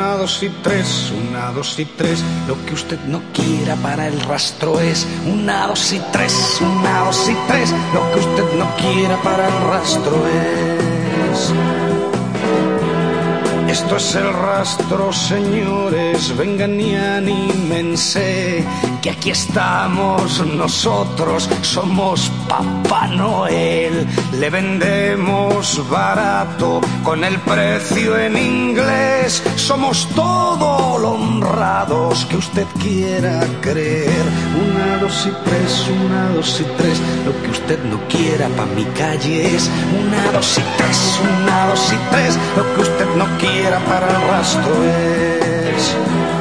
Una, dos y tres, una, dos y tres. Lo que usted no quiera para el rastro es. Una, dos y tres, una, dos y tres. Lo que usted no quiera para el rastro es. Esto es el rastro, señores, vengan y anímense, que aquí estamos nosotros, somos Papá Noel. Le vendemos barato con el precio en inglés, somos todo lo honrados que usted quiera creer. Una, dos y tres, una, dos y tres. Lo que usted no quiera pa' mi calle es. Una, dos y tres, una, dos y tres. Lo que usted no quiera para el rastro es.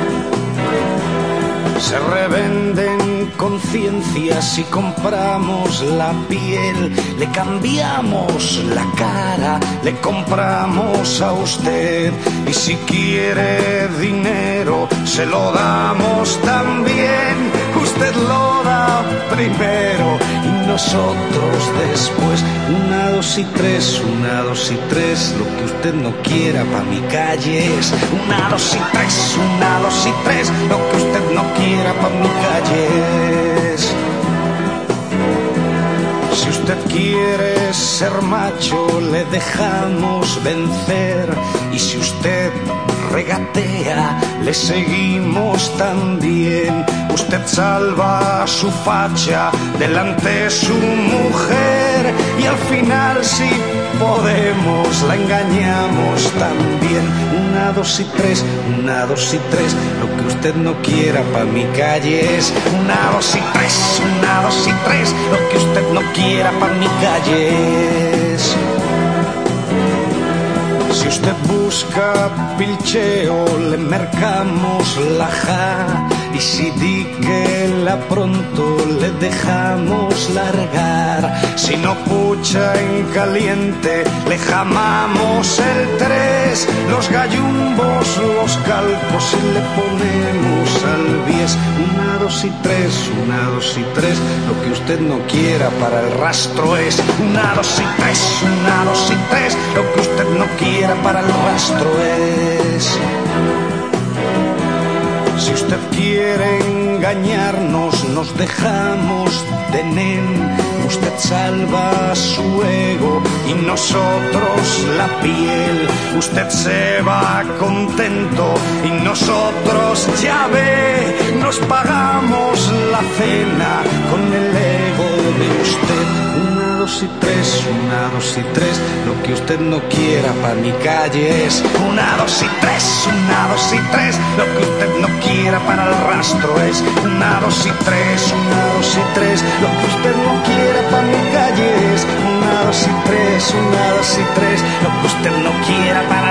Se revenden conciencias y compramos la piel, le cambiamos la cara, le compramos a usted. Y si quiere dinero, se lo damos también. Usted lo da primero y nosotros después. Una, dos y tres, una, dos y tres. Lo que usted no quiera pa' mi calle es. Una, dos y tres, una, dos y tres. Lo que usted no quiera pa' mi calle es. Si usted quiere ser macho, le dejamos vencer. Y si usted regatea, le seguimos también. Usted salva su facha delante su mujer y al final si podemos la engañamos también. Una, dos y tres, una, dos y tres. Lo que usted no quiera pa' mi calle es. Una, dos y tres, una, dos y tres. Lo que usted no quiera pa' mi calle es. Si usted busca pilcheo, le mercamos la ja. Y si di que la pronto le dejamos largar. Si no pucha en caliente, le jamamos el tres. Los gallumbos, los calcos y le ponemos al bies. Una, dos y tres, una, dos y tres. Lo que usted no quiera para el rastro es. Una, dos y tres, una, dos y tres. Lo que usted no quiera para el rastro es. Si usted quiere engañarnos, nos dejamos de nen. Usted salva su ego y nosotros la piel. Usted se va contento y nosotros, ya ve, nos pagamos la cena con el ego de usted. Una, dos y tres, una, dos y tres. Lo que usted no quiera pa' mi calle es. Una, dos y tres, una, dos y tres. Lo que usted no quiera para el rastro es. Una, dos y tres, una, dos y tres. Lo que usted no quiera pa' mi calle es. Una, dos y tres, una, dos y tres. Lo que usted no quiera para